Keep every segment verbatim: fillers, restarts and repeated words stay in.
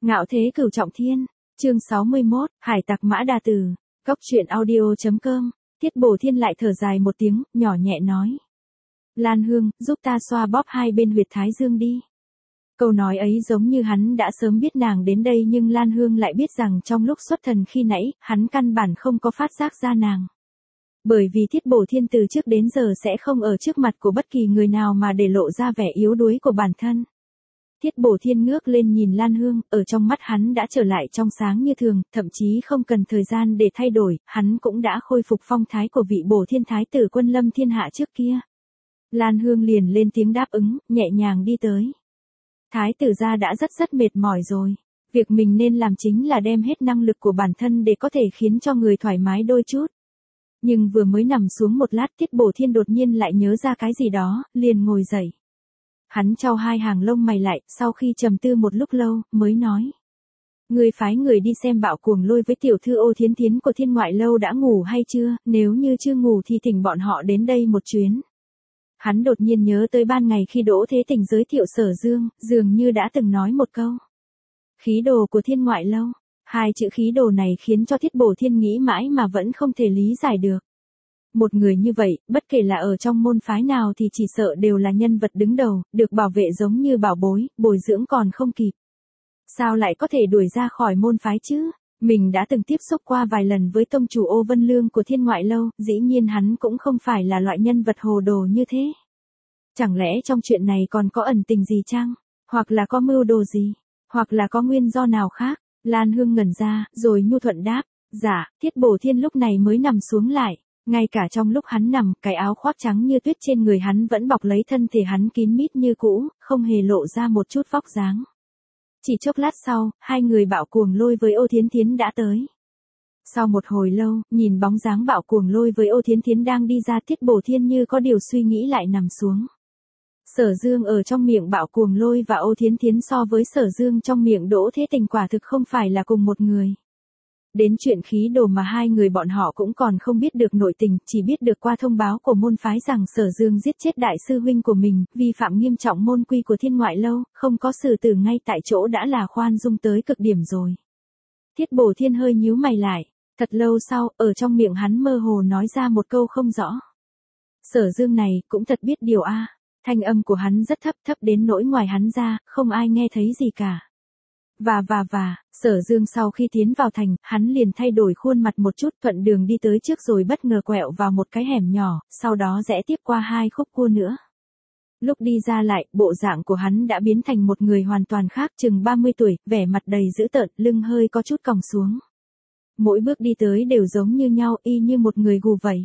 Ngạo thế cửu trọng thiên, chương sáu mươi mốt, hải tặc Mã Đà Tử, góc truyện audio.com, Tiết Bổ Thiên lại thở dài một tiếng, nhỏ nhẹ nói. Lan Hương, giúp ta xoa bóp hai bên huyệt thái dương đi. Câu nói ấy giống như hắn đã sớm biết nàng đến đây nhưng Lan Hương lại biết rằng trong lúc xuất thần khi nãy, hắn căn bản không có phát giác ra nàng. Bởi vì Tiết Bổ Thiên từ trước đến giờ sẽ không ở trước mặt của bất kỳ người nào mà để lộ ra vẻ yếu đuối của bản thân. Tiết Bổ Thiên ngước lên nhìn Lan Hương, ở trong mắt hắn đã trở lại trong sáng như thường, thậm chí không cần thời gian để thay đổi, hắn cũng đã khôi phục phong thái của vị Bổ Thiên Thái tử quân lâm thiên hạ trước kia. Lan Hương liền lên tiếng đáp ứng, nhẹ nhàng đi tới. Thái tử gia đã rất rất mệt mỏi rồi. Việc mình nên làm chính là đem hết năng lực của bản thân để có thể khiến cho người thoải mái đôi chút. Nhưng vừa mới nằm xuống một lát Tiết Bổ Thiên đột nhiên lại nhớ ra cái gì đó, liền ngồi dậy. Hắn chau hai hàng lông mày lại, sau khi trầm tư một lúc lâu, mới nói. Người phái người đi xem Bạo Cuồng Lôi với tiểu thư Ô Thiến Thiến của Thiên Ngoại Lâu đã ngủ hay chưa, nếu như chưa ngủ thì thỉnh bọn họ đến đây một chuyến. Hắn đột nhiên nhớ tới ban ngày khi Đỗ Thế Tình giới thiệu Sở Dương, dường như đã từng nói một câu. Khí đồ của Thiên Ngoại Lâu, hai chữ khí đồ này khiến cho Tiết Bổ Thiên nghĩ mãi mà vẫn không thể lý giải được. Một người như vậy, bất kể là ở trong môn phái nào thì chỉ sợ đều là nhân vật đứng đầu, được bảo vệ giống như bảo bối, bồi dưỡng còn không kịp. Sao lại có thể đuổi ra khỏi môn phái chứ? Mình đã từng tiếp xúc qua vài lần với tông chủ Ô Vân Lương của Thiên Ngoại Lâu, dĩ nhiên hắn cũng không phải là loại nhân vật hồ đồ như thế. Chẳng lẽ trong chuyện này còn có ẩn tình gì chăng? Hoặc là có mưu đồ gì? Hoặc là có nguyên do nào khác? Lan Hương ngẩn ra, rồi nhu thuận đáp. Dạ, Tiết Bổ Thiên lúc này mới nằm xuống lại. Ngay cả trong lúc hắn nằm, cái áo khoác trắng như tuyết trên người hắn vẫn bọc lấy thân thể hắn kín mít như cũ, không hề lộ ra một chút vóc dáng. Chỉ chốc lát sau, hai người Bạo Cuồng Lôi với Ô Thiến Thiến đã tới. Sau một hồi lâu, nhìn bóng dáng Bạo Cuồng Lôi với Ô Thiến Thiến đang đi ra Tiết Bổ Thiên như có điều suy nghĩ lại nằm xuống. Sở Dương ở trong miệng Bạo Cuồng Lôi và Ô Thiến Thiến so với Sở Dương trong miệng Đỗ Thế Tình quả thực không phải là cùng một người. Đến chuyện khí đồ mà hai người bọn họ cũng còn không biết được nội tình, chỉ biết được qua thông báo của môn phái rằng Sở Dương giết chết đại sư huynh của mình, vi phạm nghiêm trọng môn quy của Thiên Ngoại Lâu, không có xử tử ngay tại chỗ đã là khoan dung tới cực điểm rồi. Tiết Bổ Thiên hơi nhíu mày lại, thật lâu sau, ở trong miệng hắn mơ hồ nói ra một câu không rõ. Sở Dương này, cũng thật biết điều a. À. Thanh âm của hắn rất thấp thấp đến nỗi ngoài hắn ra, không ai nghe thấy gì cả. Và và và, Sở Dương sau khi tiến vào thành, hắn liền thay đổi khuôn mặt một chút thuận đường đi tới trước rồi bất ngờ quẹo vào một cái hẻm nhỏ, sau đó rẽ tiếp qua hai khúc cua nữa. Lúc đi ra lại, bộ dạng của hắn đã biến thành một người hoàn toàn khác chừng ba mươi tuổi, vẻ mặt đầy dữ tợn, lưng hơi có chút còng xuống. Mỗi bước đi tới đều giống như nhau, y như một người gù vậy.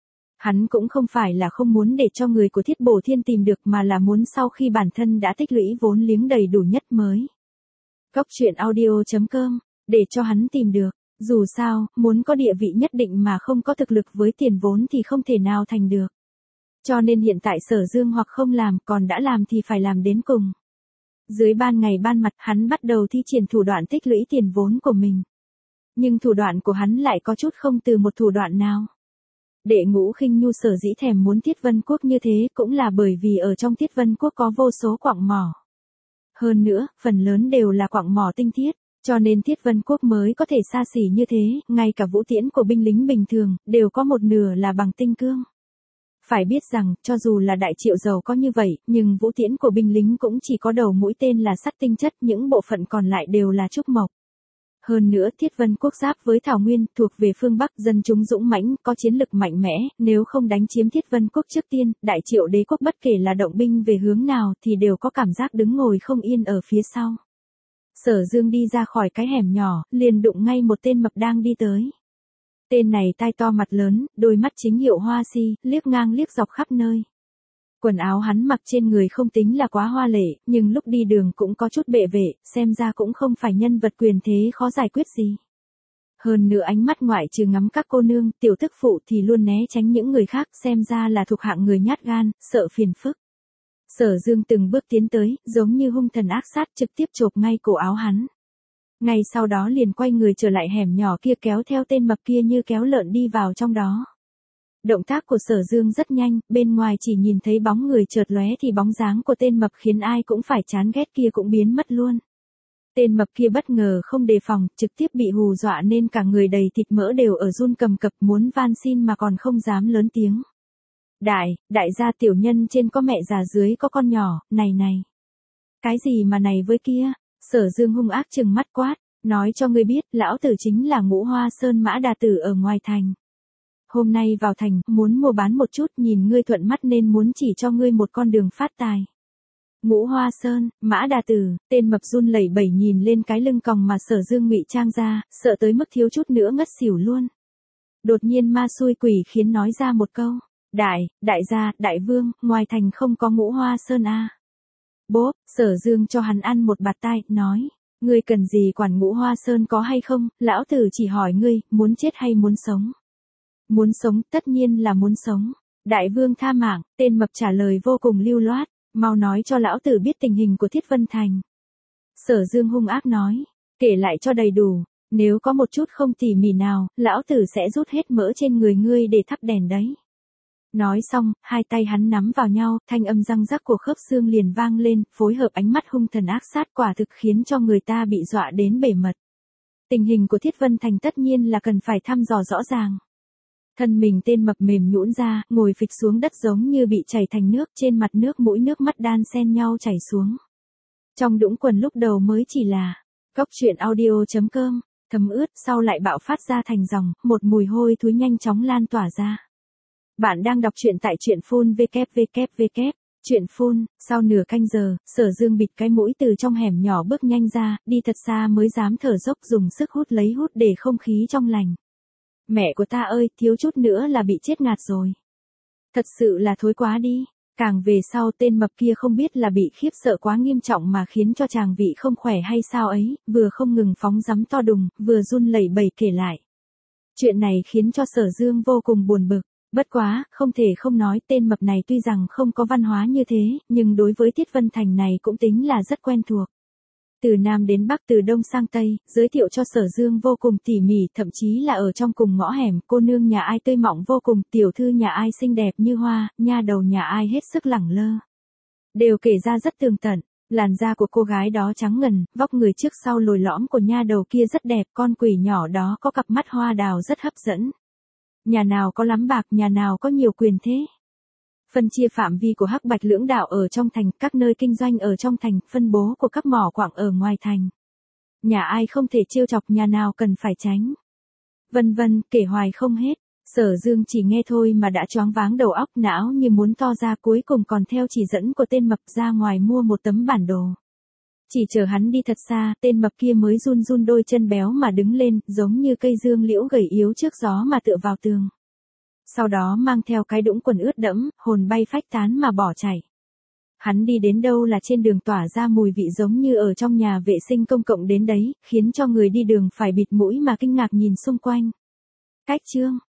Hắn cũng không phải là không muốn để cho người của Tiết Bổ Thiên tìm được mà là muốn sau khi bản thân đã tích lũy vốn liếng đầy đủ nhất mới. Góc truyện audio.com, để cho hắn tìm được, dù sao, muốn có địa vị nhất định mà không có thực lực với tiền vốn thì không thể nào thành được. Cho nên hiện tại Sở Dương hoặc không làm, còn đã làm thì phải làm đến cùng. Dưới ban ngày ban mặt hắn bắt đầu thi triển thủ đoạn tích lũy tiền vốn của mình. Nhưng thủ đoạn của hắn lại có chút không từ một thủ đoạn nào. Đệ Ngũ Khinh Nhu sở dĩ thèm muốn Tiết Vân Quốc như thế cũng là bởi vì ở trong Tiết Vân Quốc có vô số quặng mỏ. Hơn nữa, phần lớn đều là quặng mỏ tinh thiết, cho nên Tiết Vân Quốc mới có thể xa xỉ như thế, ngay cả vũ tiễn của binh lính bình thường, đều có một nửa là bằng tinh cương. Phải biết rằng, cho dù là Đại Triệu giàu có như vậy, nhưng vũ tiễn của binh lính cũng chỉ có đầu mũi tên là sắt tinh chất, những bộ phận còn lại đều là trúc mộc. Hơn nữa Tiết Vân Quốc giáp với Thảo Nguyên, thuộc về phương Bắc, dân chúng dũng mãnh, có chiến lực mạnh mẽ, nếu không đánh chiếm Tiết Vân Quốc trước tiên, Đại Triệu đế quốc bất kể là động binh về hướng nào thì đều có cảm giác đứng ngồi không yên ở phía sau. Sở Dương đi ra khỏi cái hẻm nhỏ, liền đụng ngay một tên mập đang đi tới. Tên này tai to mặt lớn, đôi mắt chính hiệu hoa si, liếc ngang liếc dọc khắp nơi. Quần áo hắn mặc trên người không tính là quá hoa lệ, nhưng lúc đi đường cũng có chút bệ vệ, xem ra cũng không phải nhân vật quyền thế khó giải quyết gì. Hơn nữa ánh mắt ngoại trừ ngắm các cô nương, tiểu thức phụ thì luôn né tránh những người khác, xem ra là thuộc hạng người nhát gan, sợ phiền phức. Sở Dương từng bước tiến tới, giống như hung thần ác sát trực tiếp chộp ngay cổ áo hắn. Ngay sau đó liền quay người trở lại hẻm nhỏ kia kéo theo tên mập kia như kéo lợn đi vào trong đó. Động tác của Sở Dương rất nhanh, bên ngoài chỉ nhìn thấy bóng người chợt lóe thì bóng dáng của tên mập khiến ai cũng phải chán ghét kia cũng biến mất luôn. Tên mập kia bất ngờ không đề phòng, trực tiếp bị hù dọa nên cả người đầy thịt mỡ đều ở run cầm cập, muốn van xin mà còn không dám lớn tiếng. Đại, đại gia tiểu nhân trên có mẹ già dưới có con nhỏ, này này. Cái gì mà này với kia? Sở Dương hung ác trừng mắt quát, nói cho ngươi biết, lão tử chính là Ngũ Hoa Sơn Mã Đà Tử ở ngoài thành. Hôm nay vào thành, muốn mua bán một chút, nhìn ngươi thuận mắt nên muốn chỉ cho ngươi một con đường phát tài. Ngũ Hoa Sơn, Mã Đà Tử, tên mập run lẩy bẩy nhìn lên cái lưng còng mà Sở Dương ngụy trang ra, sợ tới mức thiếu chút nữa ngất xỉu luôn. Đột nhiên ma xui quỷ khiến nói ra một câu, đại, đại gia, đại vương, ngoài thành không có Ngũ Hoa Sơn a. À. Bốp, Sở Dương cho hắn ăn một bạt tai, nói, ngươi cần gì quản Ngũ Hoa Sơn có hay không, lão tử chỉ hỏi ngươi, muốn chết hay muốn sống? Muốn sống, tất nhiên là muốn sống. Đại vương tha mạng, tên mập trả lời vô cùng lưu loát, mau nói cho lão tử biết tình hình của Thiết Vân Thành. Sở Dương hung ác nói, kể lại cho đầy đủ, nếu có một chút không tỉ mỉ nào, lão tử sẽ rút hết mỡ trên người ngươi để thắp đèn đấy. Nói xong, hai tay hắn nắm vào nhau, thanh âm răng rắc của khớp xương liền vang lên, phối hợp ánh mắt hung thần ác sát quả thực khiến cho người ta bị dọa đến bể mật. Tình hình của Thiết Vân Thành tất nhiên là cần phải thăm dò rõ ràng. Thân mình tên mập mềm nhũn ra, ngồi phịch xuống đất giống như bị chảy thành nước, trên mặt nước mũi nước mắt đan xen nhau chảy xuống. Trong đũng quần lúc đầu mới chỉ là cóc truyện audio chấm com, thấm ướt, sau lại bạo phát ra thành dòng, một mùi hôi thối nhanh chóng lan tỏa ra. Bạn đang đọc truyện tại truyện phun vê kép vê kép vê kép, truyện phun, sau nửa canh giờ, Sở Dương bịt cái mũi từ trong hẻm nhỏ bước nhanh ra, đi thật xa mới dám thở dốc dùng sức hút lấy hút để không khí trong lành. Mẹ của ta ơi, thiếu chút nữa là bị chết ngạt rồi. Thật sự là thối quá đi. Càng về sau tên mập kia không biết là bị khiếp sợ quá nghiêm trọng mà khiến cho chàng vị không khỏe hay sao ấy, vừa không ngừng phóng rắm to đùng, vừa run lẩy bẩy kể lại. Chuyện này khiến cho Sở Dương vô cùng buồn bực. Bất quá, không thể không nói tên mập này tuy rằng không có văn hóa như thế, nhưng đối với Thiết Vân Thành này cũng tính là rất quen thuộc. Từ Nam đến Bắc, từ Đông sang Tây, giới thiệu cho Sở Dương vô cùng tỉ mỉ, thậm chí là ở trong cùng ngõ hẻm, cô nương nhà ai tươi mọng vô cùng, tiểu thư nhà ai xinh đẹp như hoa, nha đầu nhà ai hết sức lẳng lơ. Đều kể ra rất tường tận, làn da của cô gái đó trắng ngần, vóc người trước sau lồi lõm của nha đầu kia rất đẹp, con quỷ nhỏ đó có cặp mắt hoa đào rất hấp dẫn. Nhà nào có lắm bạc, nhà nào có nhiều quyền thế. Phân chia phạm vi của hắc bạch lưỡng đạo ở trong thành, các nơi kinh doanh ở trong thành, phân bố của các mỏ quặng ở ngoài thành. Nhà ai không thể trêu chọc, nhà nào cần phải tránh. Vân vân, kể hoài không hết. Sở Dương chỉ nghe thôi mà đã choáng váng đầu óc, não như muốn to ra, cuối cùng còn theo chỉ dẫn của tên mập ra ngoài mua một tấm bản đồ. Chỉ chờ hắn đi thật xa, tên mập kia mới run run đôi chân béo mà đứng lên, giống như cây dương liễu gầy yếu trước gió mà tựa vào tường. Sau đó mang theo cái đũng quần ướt đẫm, hồn bay phách tán mà bỏ chạy. Hắn đi đến đâu là trên đường tỏa ra mùi vị giống như ở trong nhà vệ sinh công cộng đến đấy, khiến cho người đi đường phải bịt mũi mà kinh ngạc nhìn xung quanh. Cách chương